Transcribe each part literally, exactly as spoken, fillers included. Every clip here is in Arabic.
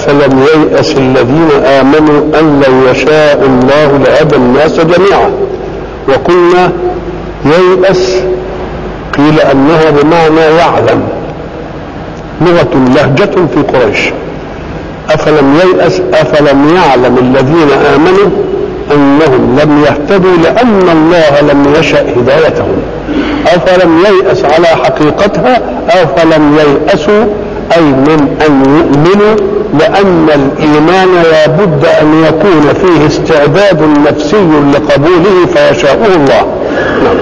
أفلم ييأس الذين آمنوا أن لو يشاء الله لهدى الناس جميعا. وقلنا ييأس قيل أنها بمعنى يعلم، لغة لهجة في قريش. أفلم ييأس أفلم يعلم الذين آمنوا أنهم لم يهتدوا لأن الله لم يشأ هدايتهم. أفلم ييأس على حقيقتها أفلم ييأسوا أي من أن يؤمنوا، لأن الإيمان لا بد أن يكون فيه استعداد نفسي لقبوله فيشاءه الله. نعم.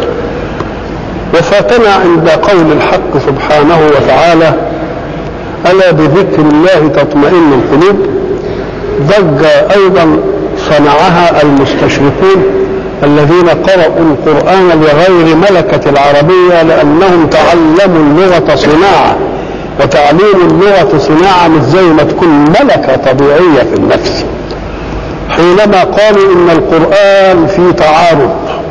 وفاتنا عند قول الحق سبحانه وتعالى ألا بذكر الله تطمئن القلوب. ضجة أيضا صنعها المستشرقون الذين قرأوا القرآن بغير ملكة العربية، لأنهم تعلموا اللغة صناعة، وتعليم اللغة صناعة مش زي ما تكون ملكة طبيعية في النفس. حينما قالوا إن القرآن في تعارض،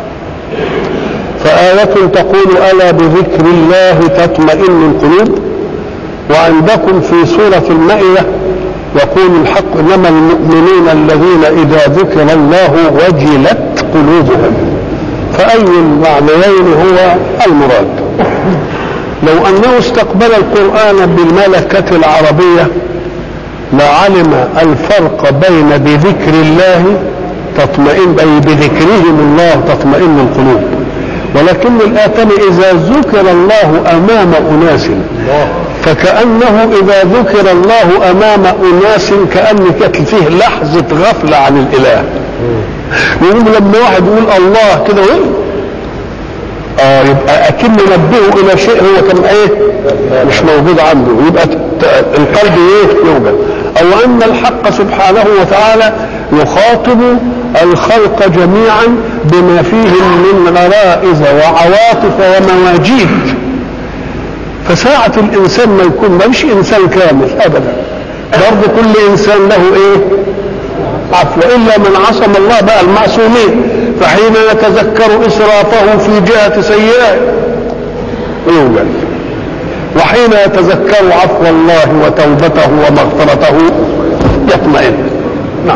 فآية تقول ألا بذكر الله تطمئن القلوب، وعندكم في سورة المائدة يقول الحق إنما المؤمنون الذين إذا ذكر الله وجلت قلوبهم. فأي المعنيين هو المراد؟ لو أنه استقبل القرآن بالملكة العربية لعلم الفرق بين بذكر الله تطمئن أي بذكرهم الله تطمئن القلوب، ولكن الآتم إذا ذكر الله أمام أناس فكأنه إذا ذكر الله أمام أناس كأن كانت فيه لحظة غفلة عن الإله. يقول لما واحد يقول الله كده آه يبقى أكن نبهه إلى شيء هو كان إيه مش موجود عنده، يبقى القلب إيه يوجد. أو أن الحق سبحانه وتعالى يخاطب الخلق جميعا بما فيهم من غرائز وعواطف ومواجيد. فساعة الإنسان ما يكون ما مش إنسان كامل أبدا، برضه كل إنسان له إيه عفو، إلا من عصم الله بقى المعصومين. فحين يتذكر إسرافه في جهة سيئة يوجد، وحين يتذكر عفو الله وتوبته ومغفرته يطمئن. نعم.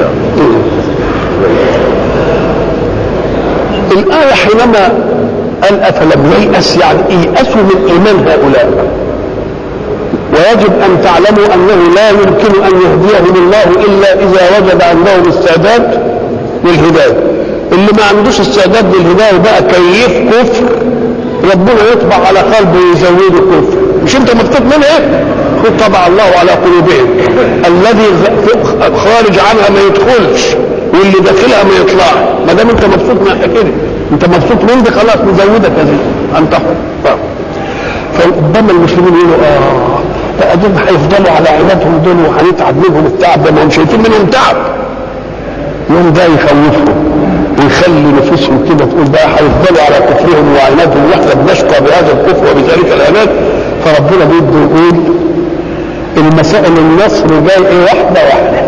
الآية حينما قال أفلم ييأس يعني ييأسوا من إيمان هؤلاء، ويجب أن تعلموا أنه لا يمكن أن يهديهم الله إلا إذا وجد عندهم استعداد للهداية. اللي ما عندوش استعداد للهداية بقى كيف كفر، ربنا يطبع على قلبه ويزوده كفر. مش انت مكتوب منه ايه؟ طبع الله على قلوبهم، الذي خارج عنها ما يدخلش واللي داخلها ما يطلعش. ما دام انت مبسوط من كده، انت مبسوط من دي خلاص نزودك هذه انت حر. فربما المسلمين يقولوا اه بقى دول هيفضلوا على عنادهم دول وهنتعب منهم التعب ده، ما هم شايفين منهم تعب. يوم ده يخوفهم ويخلي نفسهم كده تقول بقى هيفضلوا على كفرهم وعنادهم واحنا بنشقى بهذا الكفر وبذلك العناد. فربنا بيده يقول المسائل النصر جاي ايه واحده واحده.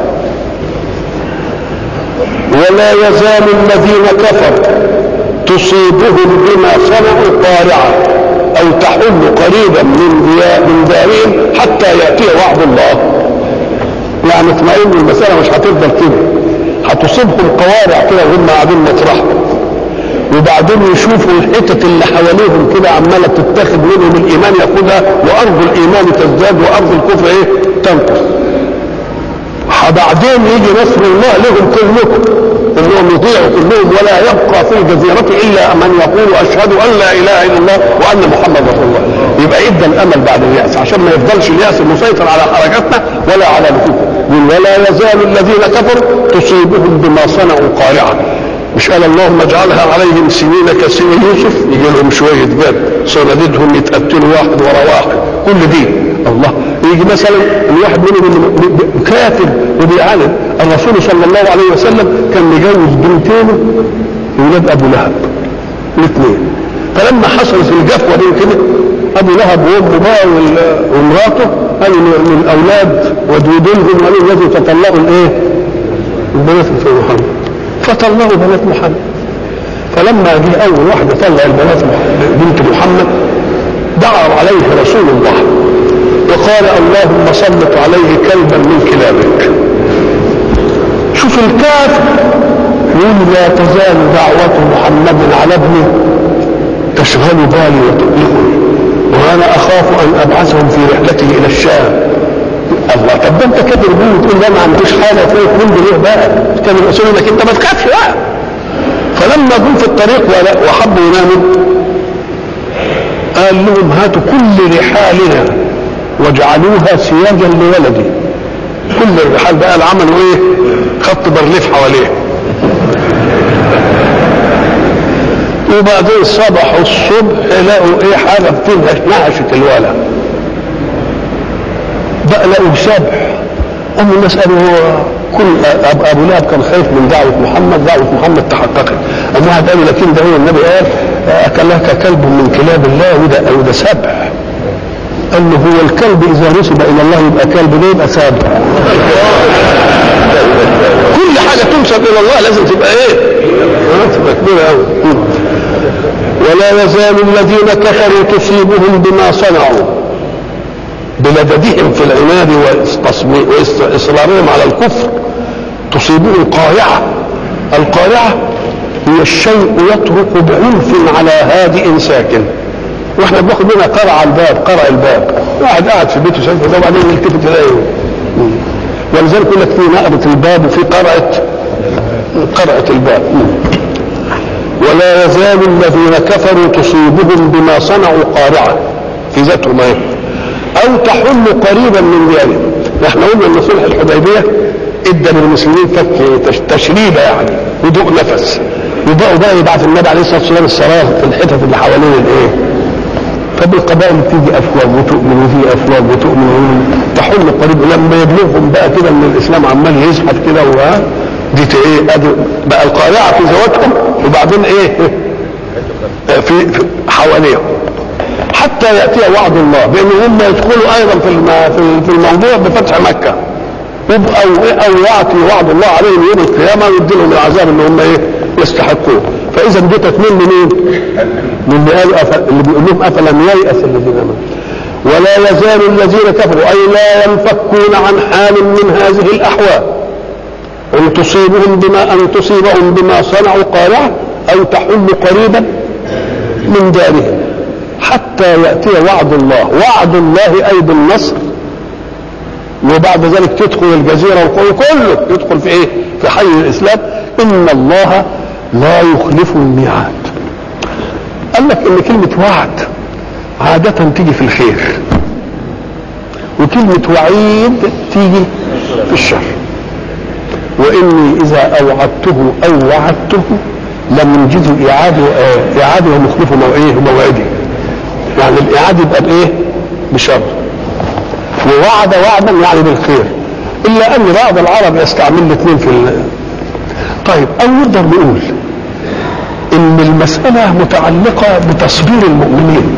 ولا يزال الذين كفروا تصيبهم بما صنعوا قارعه او تحل قريبا من من دارهم حتى ياتي وعد الله. يعني اطمئنوا المساله مش هتفضل كده، هتصيبهم قوارع كده وهم قاعدين مطرحهم، وبعدين يشوفوا الحتت اللي حواليهم كده عماله تتاخد منهم الايمان ياخدها، وارض الايمان تزداد وارض الكفر ايه تنقص. بعدين يجي نصر الله لهم كلكم، انهم يطيعوا كلهم ولا يبقى في الجزيره الا من يقول اشهد ان لا اله الا الله وان محمد رسول الله. يبقى ادى الامل بعد الياس عشان ما يفضلش الياس المسيطر على حركاتنا ولا على نفوسنا. ولا يزال الذين كفروا تصيبهم بما صنعوا قارعه. مش قال اللهم اجعلها عليهم سنين كسنين يوسف، يجي لهم شويه جبال صناديدهم يتقتلوا واحد ورا واحد كل دي الله. يجي مثلا الواحد منهم كافر وبيعاند. الرسول صلى الله عليه وسلم كان مجوز بنتين ولاد ابو لهب الاثنين. فلما حصلت الجفوه دي كده ابو لهب وامه بقى ومراته قالوا من الاولاد ودودهم قالوا لازم تطلقوا الايه البنات في محمد، فطلقوا بنات محمد. فلما جه اول واحده طلع البنات بنت محمد دعا عليه رسول الله وقال اللهم سلط عليه كلبا من كلابك. شوف الكافر يقول لا تزال دعوة محمد على ابني تشغل بالي وتقلقني وانا اخاف ان ابعثهم في رحلته الى الشام. الله، طب ده انت كافر بيه وتقول لا ما عندوش حاجه فيك من ليه بقى؟ كان الرسول لك انت ما تخافش بقى. فلما جم في الطريق وحبوا يناموا قال لهم هاتوا كل رحالنا واجعلوها سياجا لولدي. كل الرحال بقى عملوا ايه؟ خط برليف حواليه. وبعدين صبحوا الصبح لقوا ايه؟ حاجه بتنهش نهشت الولد بقى، لقوا سبح. ام الناس قالوا هو كل ابو لهب كان خايف من دعوه محمد، دعوه محمد تحققت. اما واحد قال لكن ده هو النبي قال اكلك كلب من كلاب الله وده وده سبح. قال له هو الكلب اذا نسب الى الله يبقى كلب، ليه يبقى سبح؟ كل حاجه تنسب الى الله لازم تبقى ايه؟ تبقى كبيره قوي. ولا يزال الذين كفروا تصيبهم بما صنعوا بلددهم في العناد واصرارهم على الكفر، تصيبهم قارعه. القارعه هي الشيء يطرق بعنف على هادئ ساكن، واحنا بناخد منها قرع الباب، قرع الباب. واحد قاعد في بيته شايف ده وبعدين يلتفت يلاقيه، ولذلك يقول لك في نقبه الباب وفي قرعه قرعه الباب. ولا يزال الذين كفروا تصيبهم بما صنعوا قارعه في ذاتهم ايه؟ او تحل قريبا من ذلك. نحن قلنا ان صلح الحديبيه ادى للمسلمين فك تشريبه يعني هدوء نفس، وبقوا بقى يبعث النبي عليه الصلاه والسلام السرايا في الحتت اللي حوالين الايه؟ طب القبائل تيجي افواج وتؤمن وتيجي افواج وتؤمن تحل قريب. لما يبلغهم بقى كده ان الاسلام عمال يزحف كده وها دي ايه؟ ادي بقى القارعه في ذواتهم، وبعدين ايه؟ في, في حواليهم حتى ياتي وعد الله بان هم يدخلوا ايضا في في الموضوع بفتح مكه، او او ياتي وعد الله عليهم يوم القيامه ويدي لهم العذاب اللي هم ايه؟ يستحقوه. فاذا دي تكميل لمين؟ من اللي قال اللي بيقول لهم افلم ييأس الذين امنوا. ولا يزال الذين كفروا اي لا ينفكون عن حال من هذه الاحوال، ان تصيبهم بما ان تصيبهم بما صنعوا قارعه او تحل قريبا من دارهم حتى ياتي وعد الله. وعد الله اي بالنصر، وبعد ذلك تدخل الجزيره والقوم كله يدخل في ايه؟ في حي الاسلام. ان الله لا يخلف الميعاد. قال لك ان كلمه وعد عاده تيجي في الخير، وكلمه وعيد تيجي في الشر. واني اذا اوعدته او وعدته لم يجد اعاده اعاده ومخلفه موعده. يعني الاعاده يبقى بايه؟ بشر. ووعد وعدا يعني بالخير، الا ان بعض العرب يستعمل الاثنين في ال... طيب او نقدر نقول ان المساله متعلقه بتصبير المؤمنين،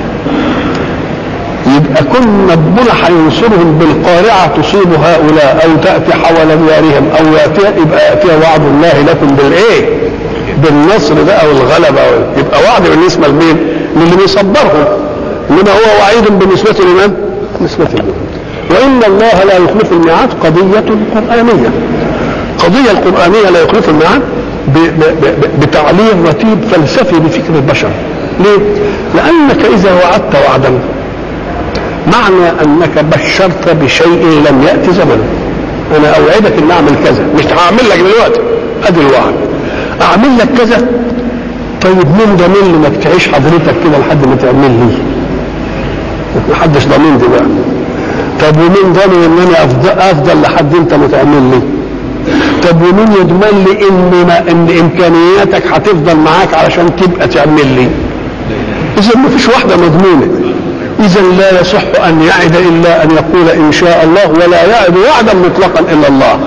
يبقى كل ربنا هينصرهم بالقارعه تصيب هؤلاء او تاتي حول ديارهم او ياتي يبقى ياتي وعد الله لكم بالايه؟ بالنصر بقى والغلبه. يبقى وعد بالنسبه لمين؟ للي بيصبرهم، انما هو وعيد بالنسبه لمن؟ بالنسبه لمن؟ وان الله لا يخلف الميعاد قضيه قرانيه. قضيه القرانيه لا يخلف الميعاد بتعليم رتيب فلسفي بفكر البشر. ليه؟ لانك اذا وعدت وعدا معنى انك بشرت بشيء لم ياتي زمنه. انا اوعدك ان اعمل كذا، مش هعمل لك دلوقتي، ادي الوعد، اعمل لك كذا. طيب مين ضامن لي انك تعيش حضرتك كده لحد ما تعمل لي؟ محدش ضامن دي بقى. طب ومين ضامن ان انا افضل, أفضل لحد انت ما تعمل لي؟ طب ومين يضمن لي ان ما ان امكانياتك هتفضل معاك علشان تبقى تعمل لي؟ اذا ما فيش واحده مضمونه. اذا لا يصح ان يعد الا ان يقول ان شاء الله، ولا يعد وعدا مطلقا الا الله.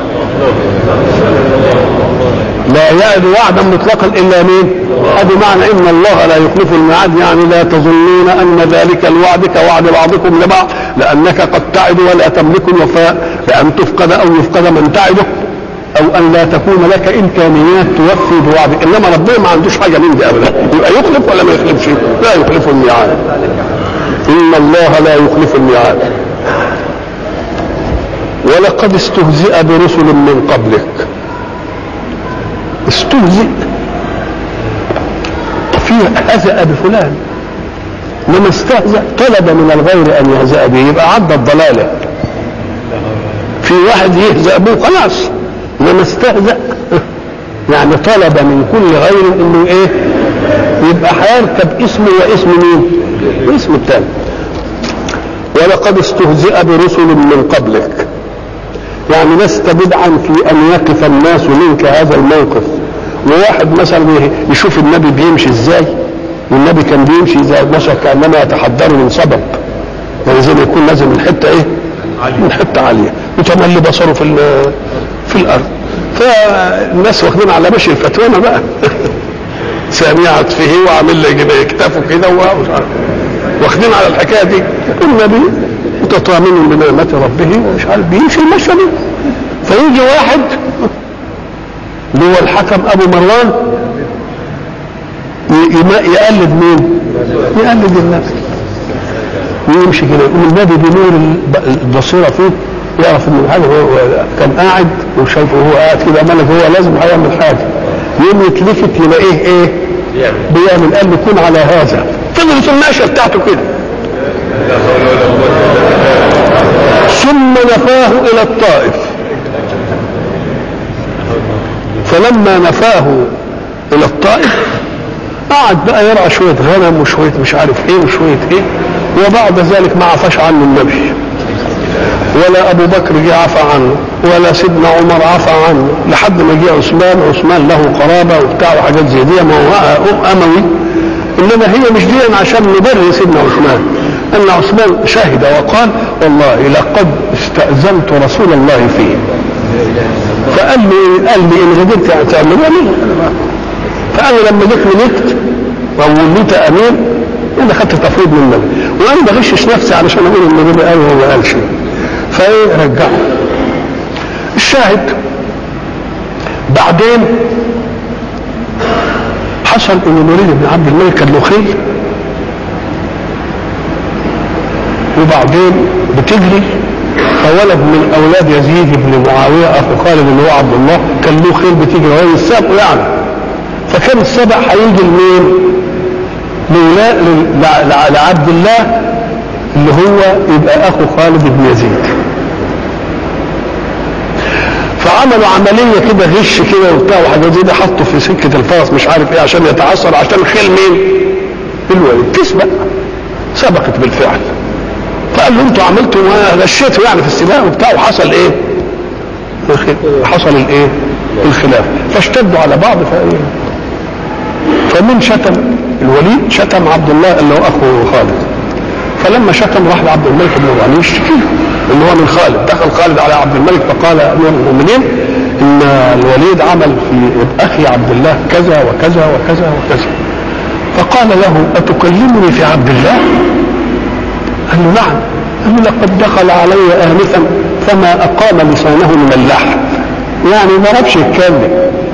لا يعد وعدا مطلقا الا مين؟ هذا معنى ان الله لا يخلف الميعاد، يعني لا تظنون ان ذلك الوعد كوعد بعضكم لبعض، لانك قد تعد ولا تملك الوفاء، لان تفقد او يفقد من تعده، او ان لا تكون لك امكانيات توفي بوعدك. انما ربنا ما عندوش حاجه من دي ابدا. يبقى يخلف ولا ما يخلفش؟ لا يخلف الميعاد. ان الله لا يخلف الميعاد. ولقد استهزئ برسل من قبلك. استهزئ فيه هزأ بفلان، لما استهزأ طلب من الغير ان يهزأ به، يبقى عدى الضلاله. في واحد يهزأ به خلاص، لما استهزأ يعني طلب من كل غير انه ايه، يبقى هيركب اسمه واسم مين؟ واسم الثاني. ولقد استهزئ برسل من قبلك، يعني لست بدعا في ان يقف الناس منك هذا الموقف. وواحد مثلا يشوف النبي بيمشي ازاي، والنبي كان بيمشي زي مشى كانما يتحدر من سبب، يعني زي ما يكون نازل من حته ايه؟ من حته عاليه، متملي بصره في في الارض. فالناس واخدين على مشي الفتوانه بقى سامع فيه وعامل لي كتافه كده واخدين على الحكايه دي. النبي متطامن بنعمه ربه ومش عارف بيمشي المشي دي. فيجي واحد اللي هو الحكم ابو مروان يقلد مين؟ يقلد النبي ويمشي كده، يقول النبي بنور البصيره فيه يعرف ان هذا هو كان قاعد وشايفه هو قاعد كده ملك، هو لازم هيعمل حاجه، يوم يتلفت يلاقيه ايه؟ بيعمل. قال له كن على هذا. فضلت الماشيه بتاعته كده، ثم نفاه الى الطائف. فلما نفاه الى الطائف قعد بقى يرعى شويه غنم وشويه مش عارف ايه وشويه ايه، وبعد ذلك ما عفاش عنه النبي، ولا ابو بكر جه عفى عنه، ولا سيدنا عمر عفى عنه، لحد ما جه عثمان. عثمان له قرابه وبتاع وحاجات زي دي، ما هو اموي. انما هي مش دي عشان نبرر سيدنا عثمان، ان عثمان شهد وقال والله لقد استاذنت رسول الله فيه، فقال لي قال لي ان قدرت تعمل لي. فانا لما جيت ملكت ووليت امير انا خدت تفويض من النبي، وانا ما بغشش نفسي علشان اقول ان النبي قال وهو ما قالش، فايه رجعه. الشاهد بعدين حصل ان الوليد بن عبد الملك كان له خيل، وبعدين بتجري، فولد من اولاد يزيد بن معاويه اخو خالد اللي هو عبد الله كان له خيل بتجري وهي السابق يعني. فكان السبق هيجي لمين؟ لعبد الله اللي هو يبقى اخو خالد بن يزيد. فعملوا عمليه كده غش كده وبتاع وحاجات زي دي، حطوا في سكه الفرس مش عارف ايه عشان يتعثر، عشان خيل مين؟ الوليد تسبق. سبقت بالفعل. فقال له انتوا عملتوا غشيتوا يعني في السباق وبتاع، وحصل ايه؟ حصل الايه؟ الخلاف. فاشتدوا على بعض. فايه؟ فمن شتم الوليد شتم عبد الله اللي هو اخو خالد. فلما شتم راح لعبد الملك بن مروان يشتكي اللي هو من خالد. دخل خالد على عبد الملك فقال امير المؤمنين ان الوليد عمل في اخي عبد الله كذا وكذا وكذا وكذا. فقال له اتكلمني في عبد الله؟ قال له نعم. قال له لقد دخل علي انفا فما اقام لسانه من اللحم، يعني ما عرفش يتكلم.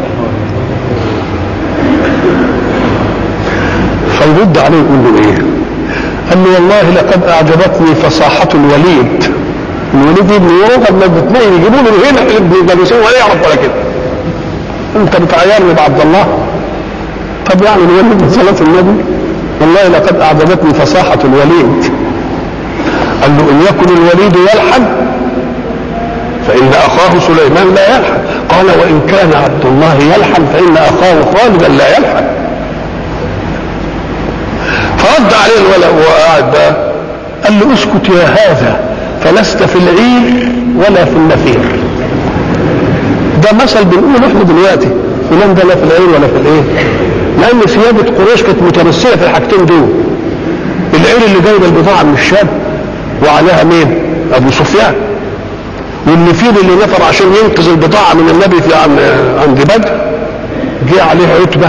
فيرد عليه يقول له ايه؟ قال له والله لقد اعجبتني فصاحة الوليد. الوليد ابن يوغل ما الاثنين يجيبوا له هنا بيدرسوه ولا يعرف ولا كده. انت بتعيرني بعبد الله؟ طب يعني الوليد من صلاة النبي؟ والله لقد اعجبتني فصاحة الوليد. قال له ان يكن الوليد يلحن فان اخاه سليمان لا يلحن. قال وان كان عبد الله يلحن فان اخاه خالدا لا يلحن. فرد عليه الولد وهو قاعد بقى قال له اسكت يا هذا فلست في العير ولا في النفير. ده مثل بنقوله احنا دلوقتي، فلان ده لا في العير ولا في الايه؟ لان سيادة قريش كانت متمثله في الحاجتين دول. العير اللي جايب البضاعه من الشام وعليها مين؟ ابو سفيان. والنفير اللي نفر عشان ينقذ البضاعه من النبي في عند بدر جه عليه عتبه.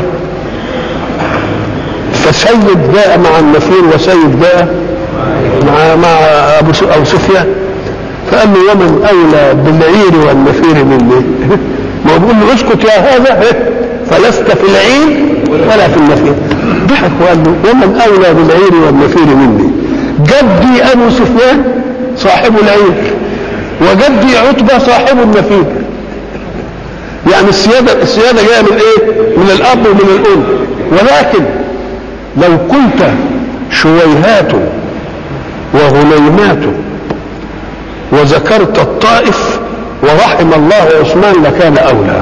فسيد جاء مع النفير وسيد جاء مع مع ابو ابو سفيان. فقال له ومن اولى بالعير والنفير مني؟ ما هو بيقول له اسكت يا هذا فلست في العير ولا في النفير. ضحك وقال له ومن اولى بالعير والنفير مني؟ جدي ابو سفيان صاحب العير وجدي عتبة صاحب النفير. يعني السيادة السيادة جاية من ايه؟ من الاب ومن الام. ولكن لو قلت شويهات وغليمات وذكرت الطائف ورحم الله عثمان لكان اولى.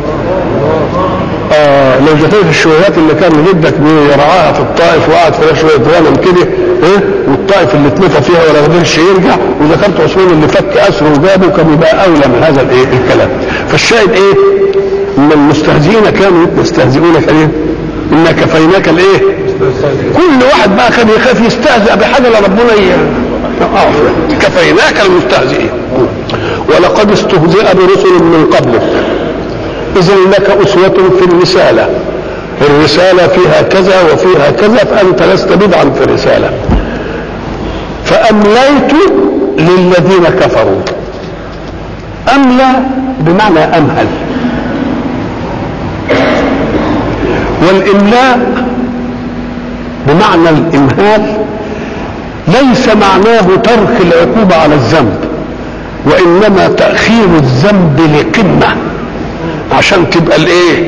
آه لو ذكرت الشويهات اللي كان جدك بيرعاها في الطائف وقعد فيها شويه غنم كده ايه، والطائف اللي اتنفى فيها ولا قدرش يرجع، وذكرت عثمان اللي فك اسره وجابه، كان يبقى اولى من هذا الايه الكلام. فالشاهد ايه؟ ان المستهزئين كانوا يستهزئون كريم إنا كفيناك الايه؟ كل واحد بقى كان يخاف يستهزئ بحاجه لربنا اه كفيناك المستهزئين. ولقد استهزئ برسل من قبلك اذا لك اسوه في الرساله. الرساله فيها كذا وفيها كذا، فانت لست بدعا في الرساله. فامليت للذين كفروا. املى بمعنى امهل، والاملاء بمعنى الامهال ليس معناه ترك العقوبة على الذنب، وانما تأخير الذنب لقمة عشان تبقى الايه،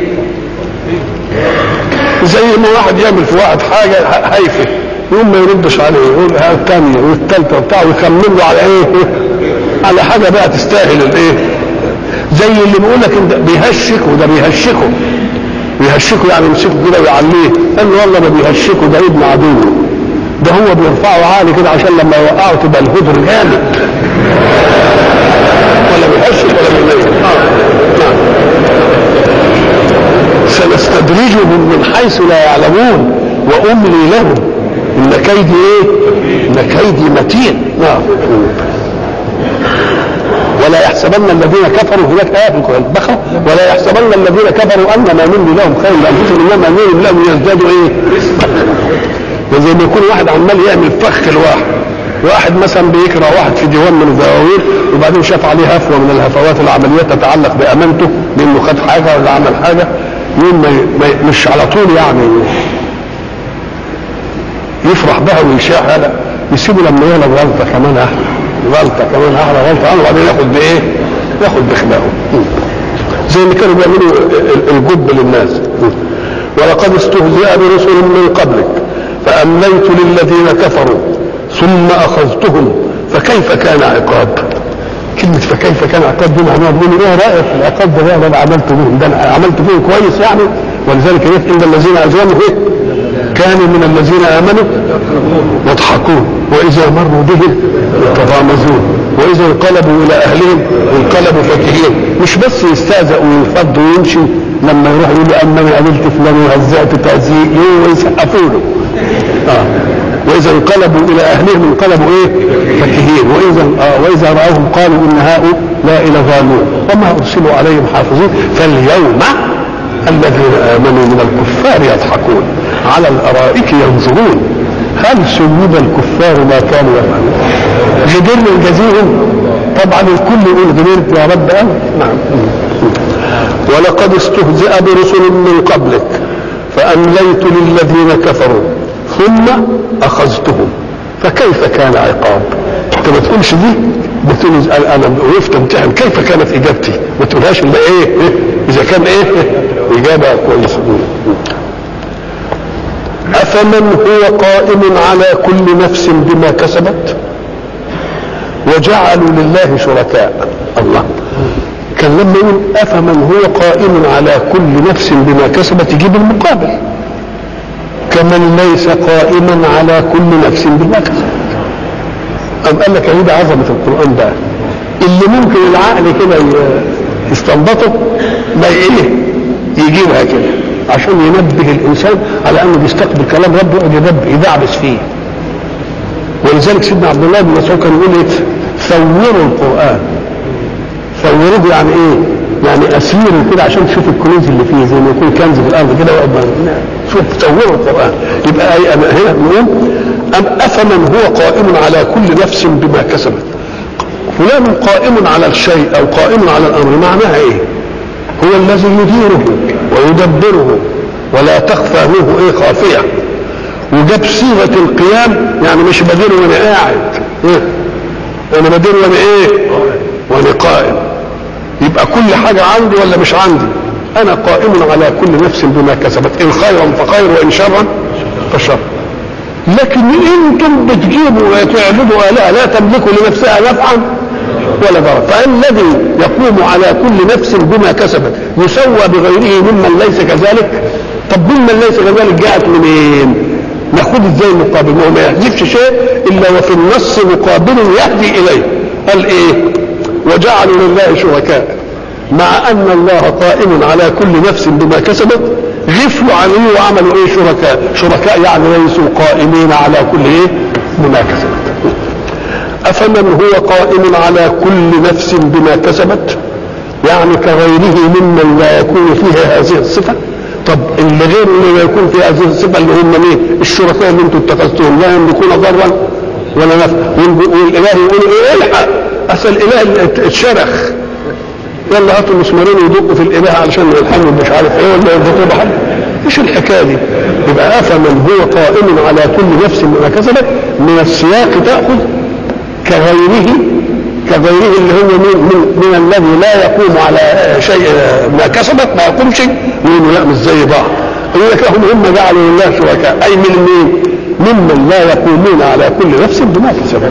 زي ما واحد يعمل في واحد حاجة هايفة يقوم ما يردش عليه، يقول ها الثانية والثالثة وبتاع، ويكمل له على ايه، على حاجة بقى تستاهل الايه. زي اللي بيقول لك انت بيهشك وده بيهشكه، بيهشكه يعني يمسكه كده ويعليه، قال له والله ما بيهشكه ده ابن عدوه، ده هو بيرفعه عالي كده عشان لما يوقعه تبقى الهدر جامد. ولا بيهشك ولا بيميت. نعم. سنستدرجهم من حيث لا يعلمون واملي لهم ان كيدي ايه؟ ان كيدي متين. نعم. ولا يحسبن الذين كفروا، هناك آية في البقرة، ولا يحسبن الذين كفروا انما نملي لهم خير لانفسهم انما نملي لهم يزدادوا ايه؟ وزي ما يكون واحد عمال يعمل فخ لواحد، واحد مثلا بيكره واحد في ديوان من الدواوين وبعدين شاف عليه هفوه من الهفوات العمليات تتعلق بامانته لانه خد حاجه ولا عمل حاجه، يوم ما مش على طول يعني يفرح بها ويشاع، هذا يسيبه لما يغلط غلطه كمان احلى، غلطه كمان احلى غلطه وبعدين ياخد بايه؟ ياخد بخلاقه، زي اللي كانوا بيعملوا الجب للناس. ولقد استهزئ برسل من قبلك فأمليت للذين كفروا ثم أخذتهم فكيف كان عقاب. كلمة فكيف كان عقاب دي معناها بيقولوا ايه رأيك في العقاب ده بقى انا عملت بهم، ده انا عملت بهم كويس يعني. ولذلك ان الذين اجرموا ايه؟ كانوا من الذين امنوا يضحكون واذا مروا بهم يتغامزون واذا انقلبوا الى اهلهم انقلبوا فكهين. مش بس يستهزئ وينفض ويمشي، لما يروح يقول اما انا قابلت فلان وهزأت تهزيء ويسقفوا له. اه واذا انقلبوا الى اهلهم انقلبوا ايه؟ فكهين. واذا آه واذا راوهم قالوا ان هؤلاء لظالمون وما ارسلوا عليهم حافظين فاليوم الذين امنوا من الكفار يضحكون على الارائك ينظرون هل سيد الكفار ما كانوا يفعلون. غدر الجزيهم طبعا الكل يقول غدرت يا رب. أه؟ نعم. ولقد استهزئ برسل من قبلك فأمليت للذين كفروا ثم أخذتهم فكيف كان عقاب. انت ما تقولش دي، بتقول انا وقفت امتحن كيف كانت اجابتي، ما تقولهاش الا ايه, إيه؟ اذا كان ايه اجابه كويسه. افمن هو قائم على كل نفس بما كسبت وجعلوا لله شركاء. الله كان لما يقول افمن هو قائم على كل نفس بما كسبت يجيب المقابل كمن ليس قائما على كل نفس بما كسبت. أم قال لك عيد عظمة القرآن ده اللي ممكن العقل كده يستنبطه ما ايه يجيبها كده عشان ينبه الإنسان على أنه بيستقبل كلام ربه ويقعد يدعبس فيه. ولذلك سيدنا عبد الله بن مسعود كان يقول ايه ثوروا القرآن. ثوروه يعني ايه؟ يعني أسيروا كده عشان تشوف الكنوز اللي فيه زي ما يكون كنز في الأرض كده شوف ثوروا القرآن. يبقى هنا نقول أم أفمن هو قائم على كل نفس بما كسبت. فلان قائم على الشيء أو قائم على الأمر معناها إيه؟ هو الذي يديره ويدبره ولا تخفى منه إيه خافية. وجاب صيغة القيام يعني مش بديره وأنا قاعد إيه؟ أنا بديره وأنا إيه؟ وانا قائم، يبقى كل حاجة عندي ولا مش عندي؟ انا قائم على كل نفس بما كسبت، ان خيرا فخير وان شرا فشر. لكن انتم بتجيبوا وتعبدوا آلهة لا تملك لنفسها نفعا ولا ضرر، فالذي يقوم على كل نفس بما كسبت يسوى بغيره ممن ليس كذلك؟ طب ممن ليس كذلك جاءت منين؟ ناخد ازاي المقابل؟ ما هو ما يحذفش شيء الا وفي النص مقابل يهدي اليه. قال ايه؟ وجعلوا لله شركاء، مع ان الله قائم على كل نفس بما كسبت غفلوا عليه وعملوا ايه؟ شركاء. شركاء يعني ليسوا قائمين على كل ايه؟ بما كسبت. افمن هو قائم على كل نفس بما كسبت، يعني كغيره ممن لا يكون فيه هذه الصفه. طب اللي غير اللي لا يكون فيه هذه الصفه اللي هم مين؟ الشركاء اللي انتم اتخذتوهم لا يملكون ضرا ولا نفعا، والاله يقول ايه؟ الحق اصل الاله اتشرخ، يلا هاتوا المسمارين ويدقوا في الاله علشان يلحموا مش عارف ايه ولا يربطوا بحد. ايش الحكايه دي؟ يبقى افمن هو قائم على كل نفس بما كسبت من السياق تاخذ كغيره، كغيره اللي هو من, من, من الذي لا يقوم على شيء ما كسبت ما يقومش، يقولوا لا مش زي بعض. يقول لك هم هم جعلوا لله شركاء، اي من مين؟ ممن لا يقومون على كل نفس بما كسبت.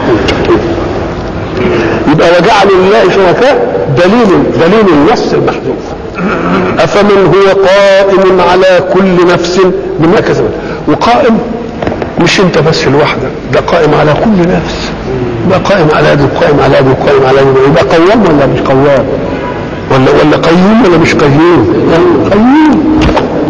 يبقى وجعلوا لله شركاء دليل دليل النص المحذوف. افمن هو قائم على كل نفس بما كسبت، وقائم مش انت بس لوحدك، ده قائم على كل نفس، ده قائم على هذا وقائم على هذا وقائم على هذا. يبقى قوام ولا مش قوام؟ ولا ولا قيوم ولا مش قيوم؟ قيوم.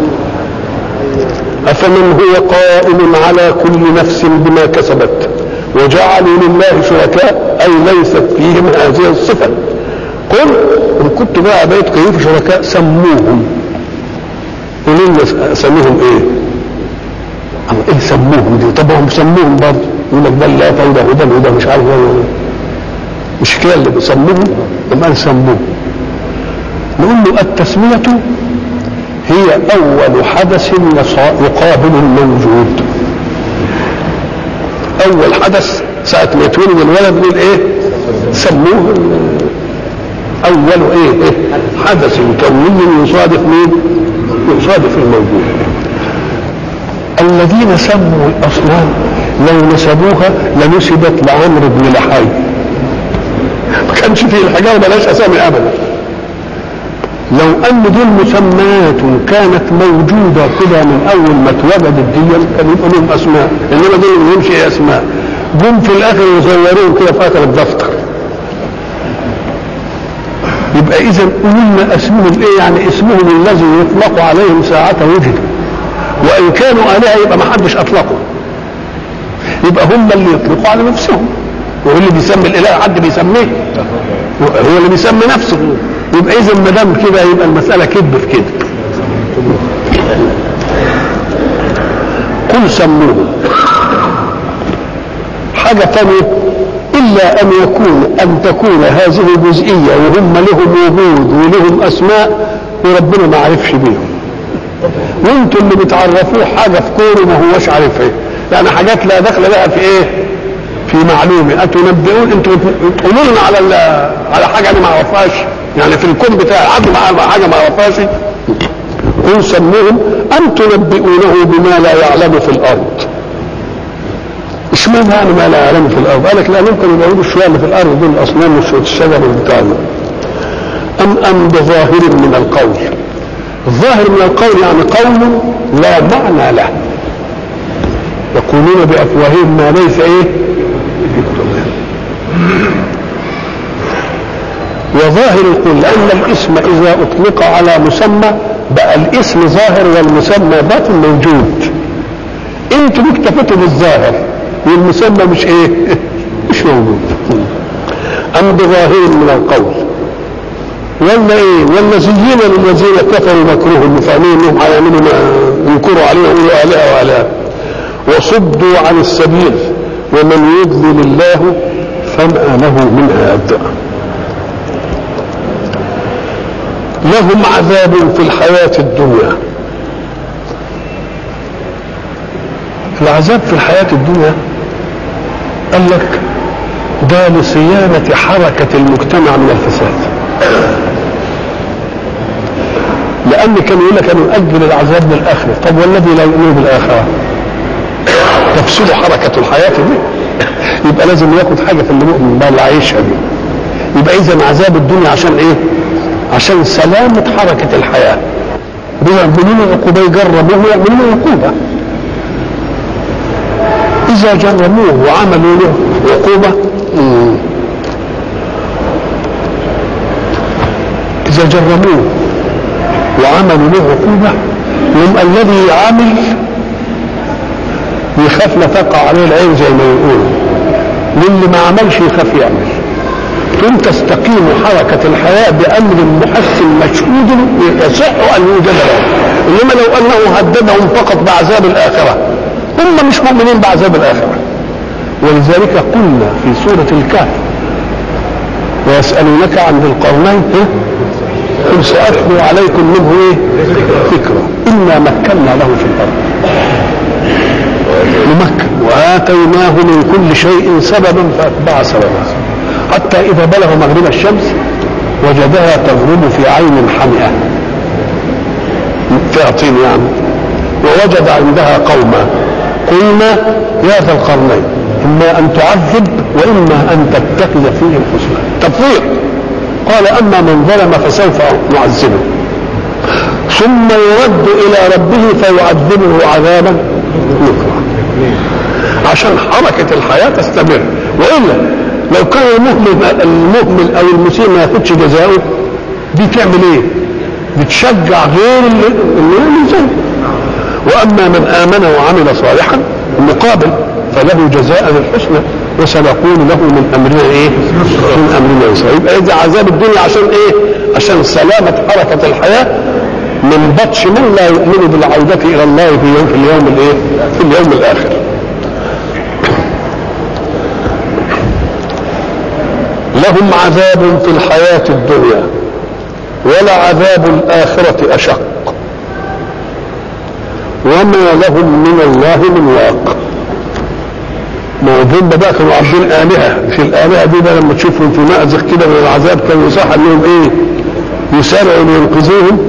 افمن هو قائم على كل نفس بما كسبت وجعلوا لله شركاء اي ليست فيهم هذه الصفه. قل ان كنت بقى بيت كيف شركاء سموهم، قولوا لنا سموهم ايه؟ ايه سموهم دي؟ طب هم سموهم برضه، يقول لك ده لا وده هدى وده مش عارف ايه، مش كده اللي بيسموهم؟ لما سموهم نقول له التسميه هي اول حدث يقابل الموجود. اول حدث ساعه ما يتولد الولد نقول ايه؟ سموه اول ايه؟ إيه؟ حدث كوني يصادف مين؟ يصادف الموجود. الذين سموا الاصنام لو نسبوها لنسبت لعمرو بن لحي، ما كانش فيه الحاجه بلاش اسامي ابدا. لو ان دول مسميات كانت موجوده كده من اول ما اتوجدت دي كان يبقى لهم اسماء، انما دول ما لهمش ايه اسماء، جم في الاخر يصوروهم كده في اخر الدفتر. يبقى اذا قلنا اسمهم ايه؟ يعني اسمهم الذي يطلق عليهم ساعة وجدوا، وان كانوا الهه يبقى ما حدش اطلقوا، يبقى هم اللي يطلقوا على نفسهم. وهو اللي بيسمي الاله حد بيسميه؟ هو اللي بيسمي نفسه. يبقى اذا ما دام كده يبقى المساله كذب في كده. قل سموه حاجه ثانيه الا ان يكون ان تكون هذه جزئيه وهم لهم وجود ولهم اسماء وربنا ما عرفش بيهم، وانتم اللي بتعرفوه حاجه في كونه ما هوش عارف ايه، يعني حاجات لا دخل لها في ايه؟ في معلومه. اتنبئون انتوا تقولوا لنا على على حاجه انا ما اعرفهاش، يعني في الكون بتاعي عدوا معاه حاجه ما اعرفهاش. قل سموهم ام تنبئونه بما لا يعلم في الارض. اشمعنى يعني ما لا يعلم في الارض؟ قال لك لا ممكن يقولوا الشويه اللي في الارض دول الاصنام والشجر والبتاع. ام ام بظاهر من القول. الظاهر من القول يعني قول لا معنى له، يقولون بافواههم ما ليس ايه؟ وظاهر القول لان الاسم اذا اطلق على مسمى بقى الاسم ظاهر والمسمى باطن موجود. انتوا اكتفيتوا بالظاهر والمسمى مش ايه؟ مش موجود. ام بظاهر من القول ولا ايه؟ ولا زين للذين كفروا مكروهم، فاهمين انهم هيعملوا ينكروا عليه ويقولوا الهه والهه وصدوا عن السبيل ومن يضلل الله فما له من هاد. لهم عذاب في الحياة الدنيا. العذاب في الحياة الدنيا قال لك ده لصيانة حركة المجتمع من الفساد. لأن كان يقول لك أن نؤجل العذاب للآخرة. طب والذي لا يؤمن بالآخرة تفسد حركة الحياة دي، يبقى لازم ياخد حاجة في اللي مؤمن بقى اللي عايشها دي. يبقى إذا عذاب الدنيا عشان إيه؟ عشان سلامة حركة الحياة. بيعملون عقوبة، يجربوه يعملون عقوبة. إذا جربوه وعملوا له عقوبة، إذا جربوه وعملوا له عقوبة، يبقى الذي عمل يخاف لا تقع عليه العين زي ما يقولوا، واللي ما عملش يخاف يعمل. ثم تستقيم حركة الحياة بأمر محسن مشهود يصح أن يوجد له. إنما لو أنه هددهم فقط بعذاب الآخرة، هم مش مؤمنين بعذاب الآخرة. ولذلك قلنا في سورة الكهف: ويسألونك عن ذي القرنين قل سأتلو عليكم منه ايه؟ ذكرى. إنا مكنا له في الأرض نمكن وآتيناه من كل شيء سببا فأتبع سببا حتى إذا بلغ مغرب الشمس وجدها تغرب في عين حمئة فيها طين يعني، ووجد عندها قوما قلنا يا ذا القرنين إما أن تعذب وإما أن تتخذ فيهم حسنا. تفويض. قال أما من ظلم فسوف نعذبه ثم يرد إلى ربه فيعذبه عذابا نكرا، عشان حركة الحياة تستمر. وإلا لو كان المهمل المهمل أو المسيء ما ياخدش جزاؤه، دي تعمل إيه؟ بتشجع غير اللي زيه. وأما من آمن وعمل صالحا مقابل فله جزاء الحسنى وسنقول له من أمرنا إيه؟ من أمرنا يسرا. يبقى إذا عذاب الدنيا عشان إيه؟ عشان سلامة حركة الحياة من بطش من لا يؤمن بالعودة إلى الله في يوم في اليوم الإيه؟ في اليوم الآخر. لهم عذاب في الحياة الدنيا ولعذاب الآخرة أشق وما لهم من الله من واق. موضوع بقى كانوا عابدين آلهة، في الآلهة دي بقى لما تشوفهم في مأزق كده من العذاب كانوا يصح انهم ايه؟ يسارعوا وينقذوهم.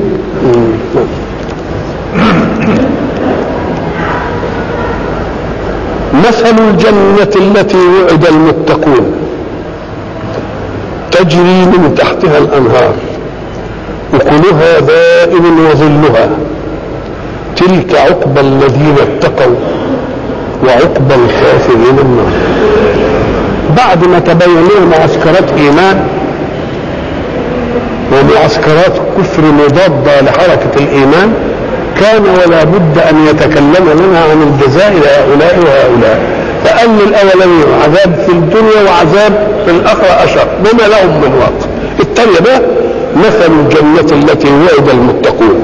مثل الجنة التي وعد المتقون تجري من تحتها الأنهار أكلها دائم وظلها تلك عقبى الذين اتقوا وعقبى الكافرين النار. بعد ما تبين لهم معسكرات إيمان ومعسكرات كفر مضادة لحركة الإيمان، كان ولا بد أن يتكلم لنا عن الجزاء لهؤلاء وهؤلاء. فقال الأولين عذاب في الدنيا وعذاب في الآخرة أشر بما لهم من واقع. الثانية بقى مثل الجنة التي وعد المتقون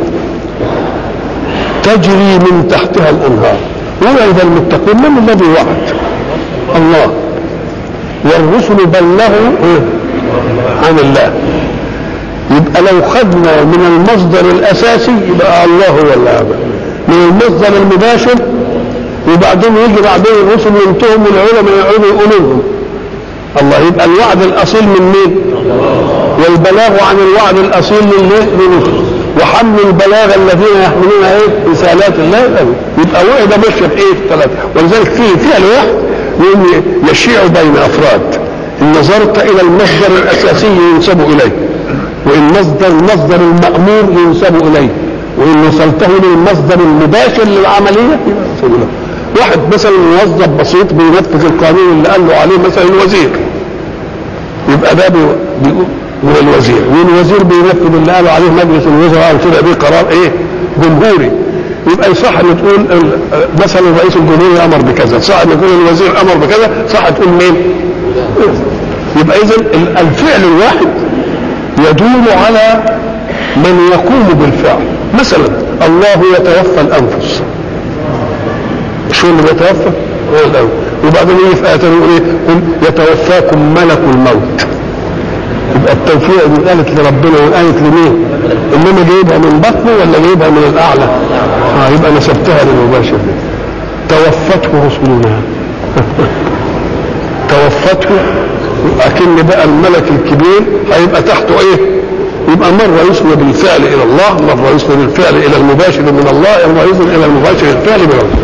تجري من تحتها الأنهار. وعد المتقون من الذي وعد؟ الله. والرسل بلغوا عن الله. يبقى لو خدنا من المصدر الأساسي يبقى الله هو اللي عمل، من المصدر المباشر وبعدين يجي بعدين الرسل ينتهوا من العلماء يقولوا يقولوا لهم الله. يبقى الوعد الأصيل من مين؟ والبلاغ عن الوعد الأصيل للرسل، وحمل البلاغ الذين يحملون ايه؟ رسالات الله. يبقى وعد ماشيه في ايه؟ في ثلاثه. ولذلك في فعل واحد يشيع بين افراد. ان نظرت الى المصدر الاساسي ينسب اليه، وان مصدر المصدر المامور ينسب اليه، وان وصلته للمصدر المباشر للعمليه ينسب له. واحد مثلا موظف بسيط بينفذ القانون اللي قال له عليه مثلا الوزير، يبقى ده بيقول هو الوزير، والوزير بينفذ اللي قالوا عليه مجلس الوزراء وكده بيه قرار ايه؟ جمهوري. يبقى يصح ان تقول مثلا رئيس الجمهورية امر بكذا، صح ان تقول الوزير امر بكذا، صح تقول مين؟ يبقى اذا الفعل الواحد يدل على من يقوم بالفعل. مثلا الله يتوفى الانفس، شو اللي بيتوفى؟ هو الانفس. وبعدين يجي في آية يقول ايه؟ قل يتوفاكم ملك الموت. يبقى التوفيق دي قالت لربنا وقالت لمين؟ انما جايبها من بطنه ولا جايبها من الاعلى؟ اه يبقى نسبتها للمباشر. توفته رسلنا توفته لكن بقى الملك الكبير هيبقى تحته ايه؟ يبقى مرة يسند الفعل الى الله، مرة يسند الفعل الى المباشر من الله، مرة يسند الى المباشر الفعل من الله.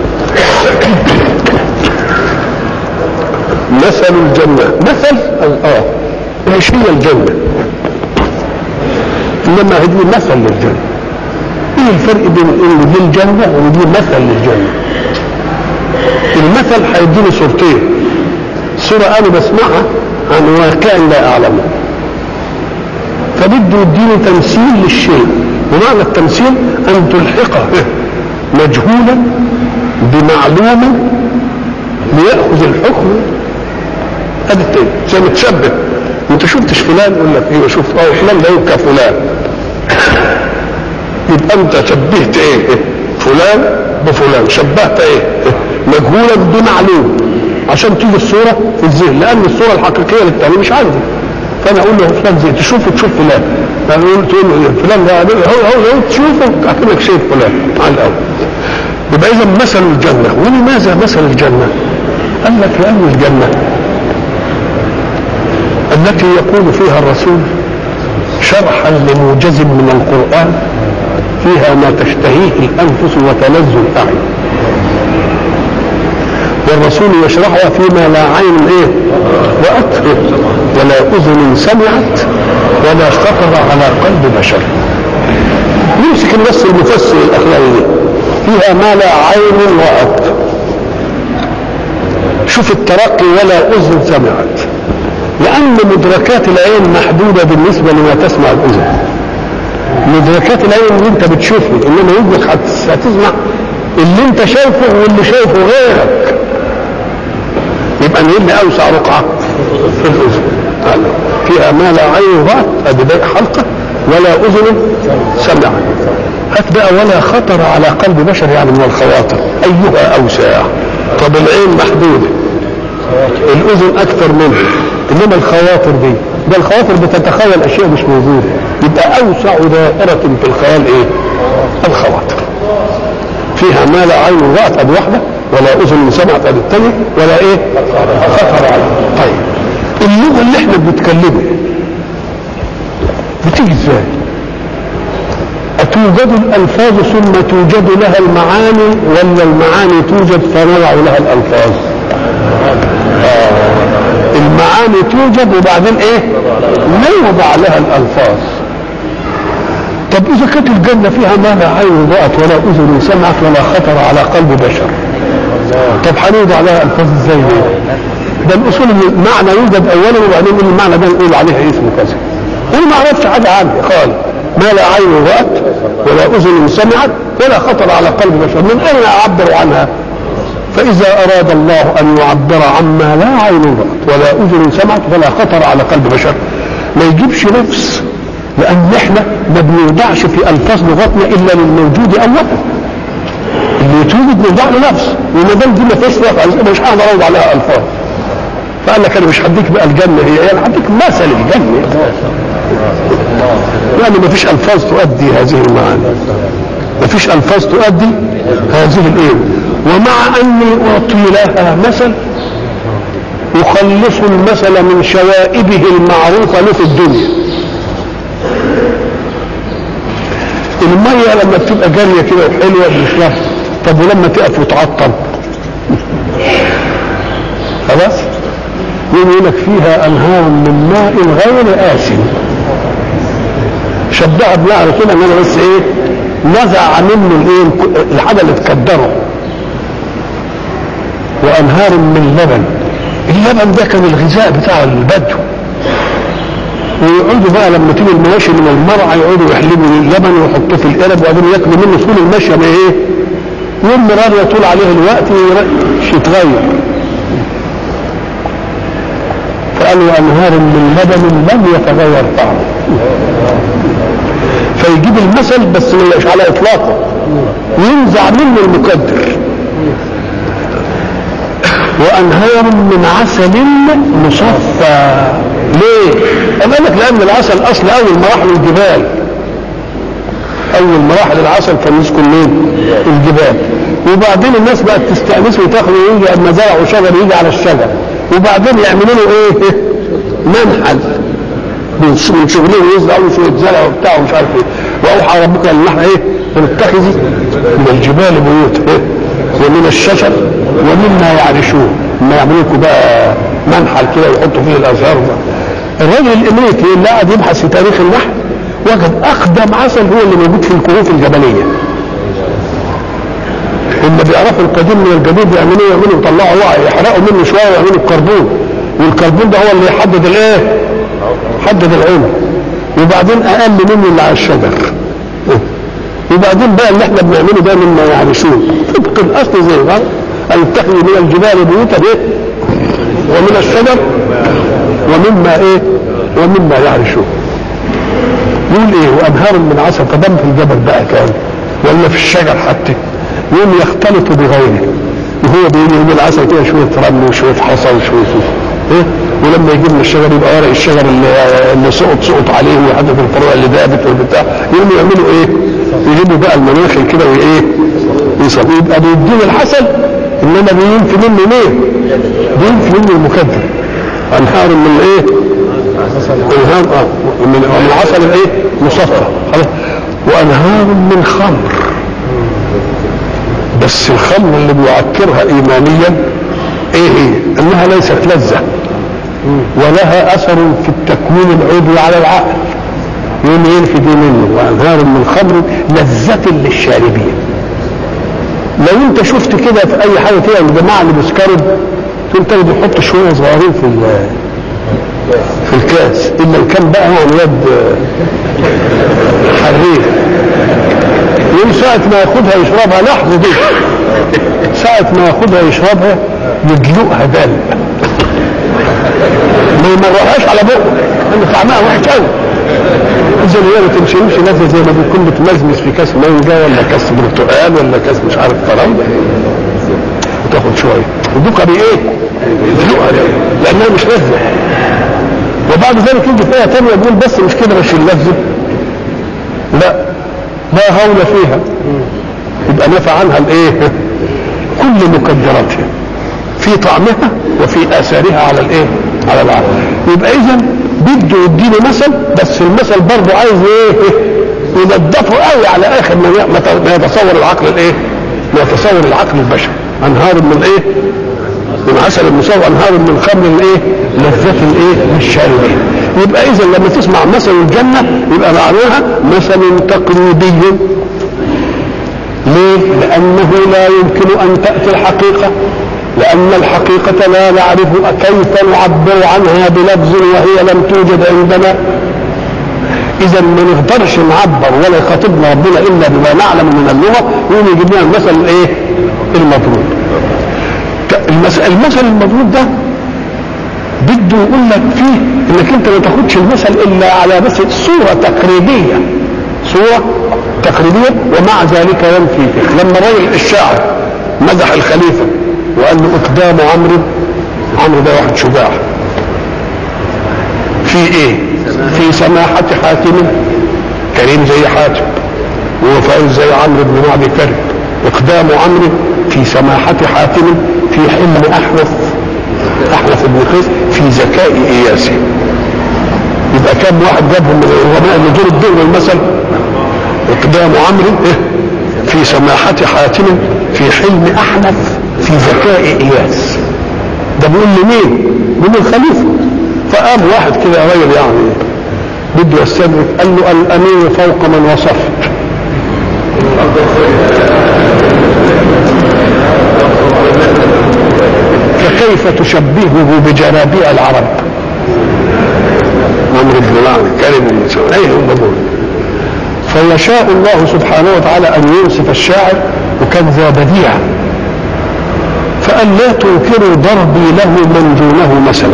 مثل الجنة، مثل اه ايش هي الجنة؟ انما هذه مثل للجنة. ايه الفرق بين ان دي الجنة ودي مثل للجنة؟ المثل هيديني صورتين، صورة انا بسمعها عن واقع لا اعلمه، فبده يديني تمثيل للشيء، ومعنى التمثيل ان تلحقه مجهولا بمعلومة ليأخذ الحكم. هذا التاني زي ما تشبه، انت شفتش فلان يقول لك ايوه شفت، اه فلان ده يبقى فلان، يبقى انت شبهت ايه؟ فلان بفلان، شبهت ايه؟ مجهولا بمعلوم عشان تيجي الصوره في الذهن، لان الصوره الحقيقيه للتاني مش عندي. فانا اقول له فلان زي تشوفه تشوف فلان، فاقول تقول له فلان ده هو هو تشوفه اكنك شايف فلان على الاول. يبقى اذا مثل الجنه. ولماذا مثل الجنه؟ قال لك لان الجنه التي يقول فيها الرسول شرحا لموجز من القرآن فيها ما تشتهيه الأنفس وتلذ الأعين، والرسول يشرحها فيما لا عين ايه رأت ولا أذن سمعت ولا خطر على قلب بشر. يمسك النص المفسر الأخلاقي دي فيها ما لا عين رأت، شوف الترقي ولا أذن سمعت، لأن مدركات العين محدودة بالنسبة لما تسمع الأذن. مدركات العين اللي انت بتشوفه، انما ودنك هتسمع اللي انت شايفه واللي شايفه غيرك، يبقى نقول أوسع رقعة في الأذن. فيها ما لا عين رأت ادي حلقة ولا أذن سمعت. هات بقى ولا خطر على قلب بشر، يعني من الخواطر أيها أوسع. طب العين محدودة، الأذن أكثر منه، إنما الخواطر دي ده الخواطر بتتخيل أشياء مش موجودة، يبقى أوسع دائرة في الخيال إيه؟ الخواطر. فيها ما لا عين رأت أدي واحدة ولا أذن سمعت أدي الثانية ولا إيه؟ خطر على. طيب اللغة اللي إحنا بنتكلمها بتيجي إزاي؟ أتوجد الألفاظ ثم توجد لها المعاني، ولا المعاني توجد فنضع لها الألفاظ؟ آه. المعاني توجد وبعدين ايه؟ لا يوضع لها الألفاظ. طب إذا كانت الجنة فيها ما لا عين رأت ولا أذن سمعت ولا خطر على قلب بشر، طب هنوضع لها ألفاظ ازاي دي؟ ده الأصول المعنى يوجد أولا وبعدين المعنى ده نقول عليها اسم كذا. أنا ما أعرفش حاجة عنه خالص، ما لا عين رأت ولا أذن سمعت ولا خطر على قلب بشر، من أين أعبر عنها؟ فإذا أراد الله أن يعبر عما لا عين رأت ولا أذن سمعت ولا خطر على قلب بشر ما يجيبش نفس، لأن احنا ما بنوضعش في ألفاظ لغتنا إلا للموجود أولا. اللي يتوجد نوضع له نفس، وما دام دي ما فيش مش هقدر أوضع لها ألفاظ. فقال لك أنا مش هديك بقى الجنة هي، يعني هديك مثل الجنة، يعني ما فيش ألفاظ تؤدي هذه المعاني، ما فيش ألفاظ تؤدي هذه الإيه. ومع أني أعطي لها مثل يخلص المثل من شوائبه المعروفة له في الدنيا. المية لما بتبقى جارية كده وحلوة بنشربها، طب ولما تقف وتعطل خلاص يقول لك فيها أنهار من ماء غير آسن. شبهها بنعرف كده ان انا بس ايه نزع منه الايه الحاجه اللي تكدره. وانهار من لبن، اللبن ده كان الغذاء بتاع البدو، ويقعدوا بقى لما تيجي المواشي من المرعى يقعدوا يحلبوا اللبن ويحطوه في القلب وبعدين ياكلوا منه طول المشي ما ايه يوم مرار يطول عليه الوقت يتغير. فقالوا انهار من لبن لم يتغير طعمه، فيجيب المثل بس مش على اطلاقه وينزع منه المقدر. وانهار من عسل مصفى. ليه؟ قال لك لان العسل اصل اول مراحل الجبال، اول مراحل العسل كان يسكن مين؟ الجبال. وبعدين الناس بقت تستأنس وتاخده ويجي اما زرعوا شجر يجي على الشجر، وبعدين يعملوا له ايه؟ منحل من شغلهم يزرعوا شويه زرع وبتاع ومش عارف ايه. واوحى ربك للنحل ايه؟ ونتخذ من الجبال بيوتا إيه؟ ومن الشجر ومما يعرشون. ما يعملوا لكم بقى منحل كده ويحطوا فيه الازهار. الراجل الامريكي اللي قاعد يبحث في تاريخ النحل وجد اقدم عسل هو اللي موجود في الكهوف الجبليه. هم بيعرفوا القديم من الجديد، بيعملوا يعملوا يطلعوا وعي يحرقوا منه شويه ويعملوا الكربون، والكربون ده هو اللي يحدد الايه؟ يحدد العمر. وبعدين اقل منه اللي على الشجر. وبعدين بقى اللي احنا بنعمله ده مما يعرشون طبق الاصل زي بعض. ان اتخذوا من الجبال بيوتا ايه؟ ومن الشجر ومما ايه؟ ومما يعرشون. يقول ايه؟ وانهار من عسل. طب في الجبل بقى كان ولا في الشجر حتى يوم يختلط بغيره، وهو بيجيب العسل كده شويه رمل وشويه حصى وشويه ايه، ولما يجيب من الشجر يبقى ورق الشجر اللي, اللي سقط سقط عليه ويحدد الفروع اللي دابت والبتاع. يوم يعملوا ايه؟ يجيبوا بقى المناخل كده وايه؟ يصابوا. يبقى بيدين الحسل انما بينفي منه ليه؟ بينفي منه المكدر. انهار من ايه؟ انهار اه من العسل الايه؟ مصفى خلاص. وانهار من خمر، بس الخمر اللي بيعكرها ايمانيا ايه هي؟ انها ليست لذة ولها اثر في التكوين العضوي على العقل. يوم ينفي دي منه. وانهار من خمر لذة للشاربين. لو انت شفت كده في اي حاجه كده الجماعه اللي بيسكروا انت بيحط شويه صغيرين في في الكاس، الا ان كان بقى يعني يد حرير. يوم ساعة ما ياخدها يشربها لحظة دي، ساعة ما ياخدها يشربها يدلقها دل، ما يمرهاش على بقه لأن طعمها وحش قوي. إذا هي ما تمشيش لازم زي ما بيكون بتمزمز في كاس مانجا ولا كاس برتقال ولا كاس مش عارف فرنج، وتاخد شوية ودوقها بإيه؟ يدلقها دل لأنها مش لذة. وبعد ذلك يجي في آية تانية يقول بس مش كده مش اللذة، لا لا هول فيها، يبقى نفع عنها الايه؟ كل مكدراتها في طعمها وفي اثارها على الايه؟ على العقل. يبقى اذا بده يديني مثل، بس المثل برضه عايز ايه؟ ينضفه قوي على اخر ما يتصور العقل الايه؟ ما يتصور العقل البشري. انهار من ايه؟ من عسل المصفى، انهار من خمر الايه؟ لذة الايه؟ للشاربين. يبقى اذا لما تسمع مثل الجنه يبقى معناها مثل تقليدي. ليه؟ لانه لا يمكن ان تاتي الحقيقه، لان الحقيقه لا نعرف كيف نعبر عنها بلفظ وهي لم توجد عندنا. اذا ما نقدرش نعبر ولا يخاطبنا ربنا الا بما نعلم من اللغه، يقوم يجيب لنا المثل الايه؟ المضروب. المثل المضروب ده بده يقول لك فيه انك انت ما تاخدش المثل الا على بس صوره تقريبيه، صوره تقريبيه ومع ذلك ينفي فيه. لما الرجل الشاعر مدح الخليفه وقال له اقدام عمرو، عمرو ده واحد شجاع في ايه؟ في سماحه حاتم، كريم زي حاتم ووفاء زي عمرو بن معدي كريم. اقدام عمرو في سماحه حاتم، في حلم احنف احنف بن قيس، في ذكاء اياسي. يبقى كم واحد جابهم من العلماء اللي دول الدين المثل؟ اقدام عمرو إيه؟ في سماحه حاتم، في حلم احنف، في ذكاء اياس. ده بيقول لمين؟ من الخليفه. فقام واحد كده راجل يعني بده يستدرك، قال له الامير فوق من وصفت. فكيف تشبهه بجرابيع العرب؟ عمرو بن العاص كريم بن سعود ايه هم دول؟ فيشاء الله سبحانه وتعالى ان ينصف الشاعر، وكان ذا بديع، فقال لا تنكروا ضربي له من دونه مثلا.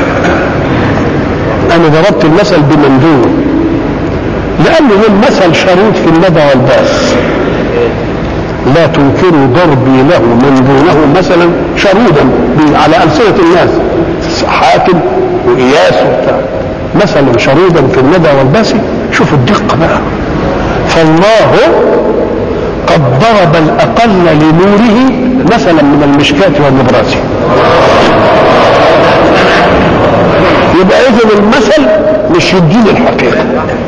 انا ضربت المثل بمن دونه لانه المثل شريط في الندى والباس. لا تنكروا ضربي له من دونه مثلا شرودا على ألسنة الناس، حاتم وإياس وبتاع، مثلا شرودا في الندى والباس. شوفوا الدقة بقى. فالله قد ضرب الأقل لنوره مثلا من المشكاة والنبراس. يبقى اذا المثل مش يديني الحقيقه.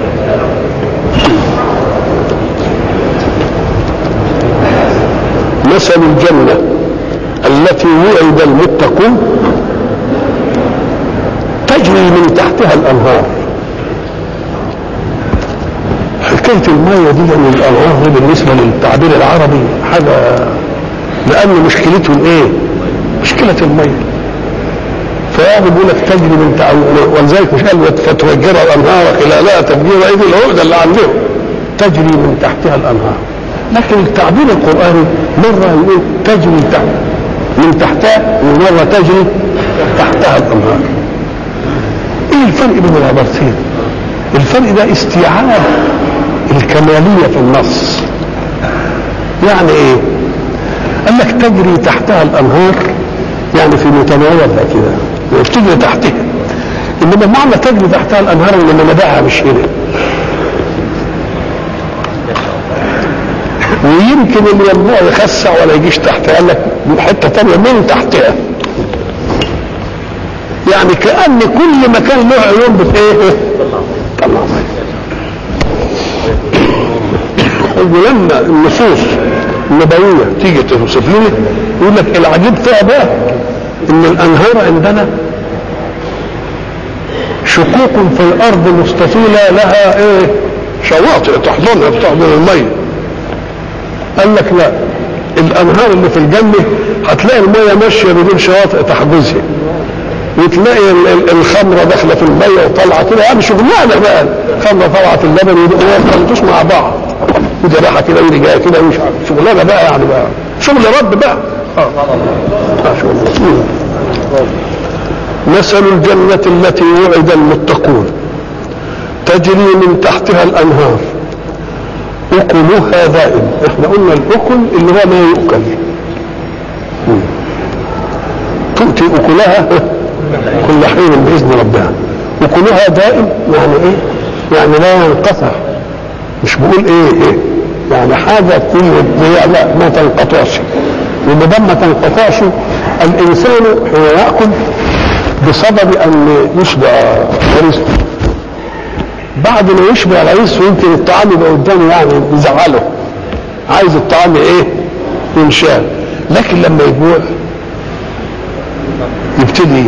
مثل الجنه التي وعد المتقون تجري من تحتها الانهار. حكايه الميه دي من الانهار دي بالنسبه للتعبير العربي حاجه، لان مشكلتهم ايه؟ مشكله الميه. فيعني بيقول لك تجري من تعبير، ولذلك مش قال فتفجر الانهار خلالها تفجيرا، ايه العقده اللي عندهم تجري من تحتها الانهار. لكن التعبير القراني مره يقول تجري تحت من تحتها، ومره تجري تحتها الانهار. ايه الفرق بين العبارتين؟ الفرق ده استيعاب الكماليه في النص. يعني ايه؟ قال لك تجري تحتها الانهار يعني في متناولها كده بتجري تحتها، انما معنى تجري تحتها الانهار ان مداها مش هنا. ويمكن اللي يمنع يخسع ولا يجيش تحتها، قال لك حته ثانيه من تحتها، يعني كأن كل مكان له عيون بت ايه؟ طلع ولما النصوص النبويه تيجي توصف لنا يقول لك العجيب فيها بقى ان الانهار عندنا شقوق في الارض مستطيله لها ايه؟ شواطئ تحضنها بتحضن الميه. قال لك لا، الانهار اللي في الجنه هتلاقي الميه ماشيه بدون شواطئ تحجزها، وتلاقي الخمره داخله في الميه وطالعه كده، يعني شغلانه بقى، خمره طالعه في اللبن وما يختلطوش مع بعض، ودي رايحه كده ودي جايه كده، ومش شغلانه بقى، يعني بقى شغل رب بقى. اه اه شغل. مثل الجنه التي وعد المتقون تجري من تحتها الانهار اكلها دائم. احنا قلنا الاكل اللي هو ما يؤكل، تؤتي اكلها كل حين باذن ربها. اكلها دائم يعني ايه؟ يعني لا ينقطع. مش بقول ايه ايه يعني حاجه كل الضياء، لا ما تنقطعش. وما دام ما تنقطعش الانسان حين ياكل بسبب ان يشبع رزقه، بعد ما يشبع رئيسه يمكن الطعام يبقى قدامه يعني يزعله، عايز الطعام ايه؟ ينشال. لكن لما يجوع يبتدي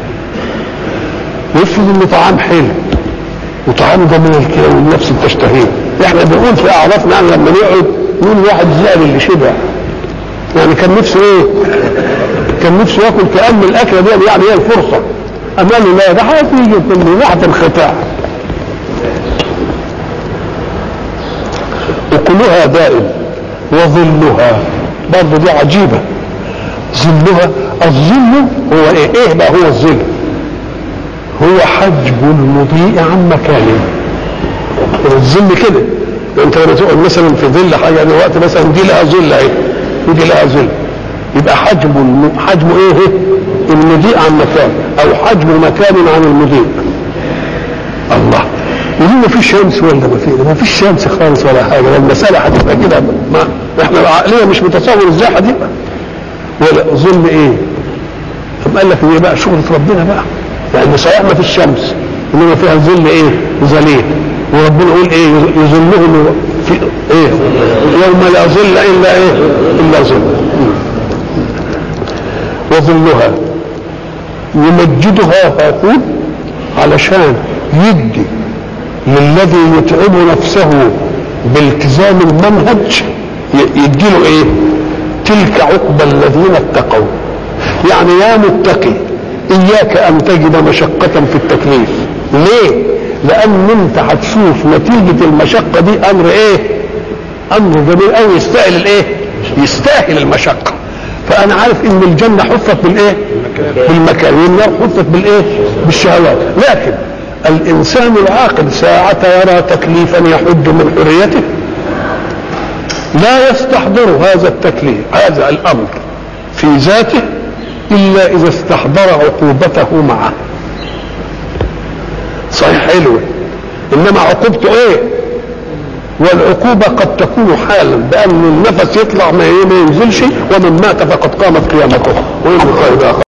يفرض انه طعام حلو وطعام جميل كده والنفس بتشتهيه. احنا بنقول في اعرافنا يعني لما نقعد نقول واحد زعل اللي شبع، يعني كان نفسه ايه؟ كان نفسه ياكل كأن الاكله دي يعني هي الفرصه، اماله لا ده هتيجي من ناحيه الختاع. وكلها دائم وظلها برضه دي عجيبه. ظلها، الظل هو ايه؟ ايه بقى هو الظل؟ هو حجب المضيء عن مكانه. الظل كده انت لما تقعد مثلا في ظل حاجه دلوقتي مثلا دي لها ظل اهي ودي لها ظل، يبقى حجب حجم ايه؟ المضيء عن مكان، او حجب مكان عن المضيء. الله، وهو ما فيش شمس ولا ما في؟ ما فيش شمس خالص ولا حاجه، المساله هتبقى كده. ما احنا العقليه مش متصور ازاي هتبقى ولا ظل ايه؟ طب قال لك ايه بقى؟ شغله ربنا بقى، لان صحيح ما فيش شمس انما فيها ظل ايه؟ ظليل. وربنا يقول ايه؟ يظلهم في ايه؟ يوم لا ظل الا ايه؟ الا ظل. وظلها يمجدها هاكون علشان يدي للذي يتعب نفسه بالتزام المنهج يديله ايه؟ تلك عقبى الذين اتقوا. يعني يا متقي اياك ان تجد مشقة في التكليف. ليه؟ لان انت هتشوف نتيجة المشقة دي امر ايه؟ امر جميل قوي يستاهل الايه؟ يستاهل المشقة. فانا عارف ان الجنة حفت بالايه؟ بالمكان، والنار حفت بالايه؟ بالشهوات. لكن الانسان العاقل ساعة يرى تكليفا يحد من حريته لا يستحضر هذا التكليف هذا الامر في ذاته الا اذا استحضر عقوبته معه. صحيح حلوه، انما عقوبته ايه؟ والعقوبه قد تكون حالا بان النفس يطلع ما ينزلش، ومن مات فقد قامت قيامته ويوم القيامه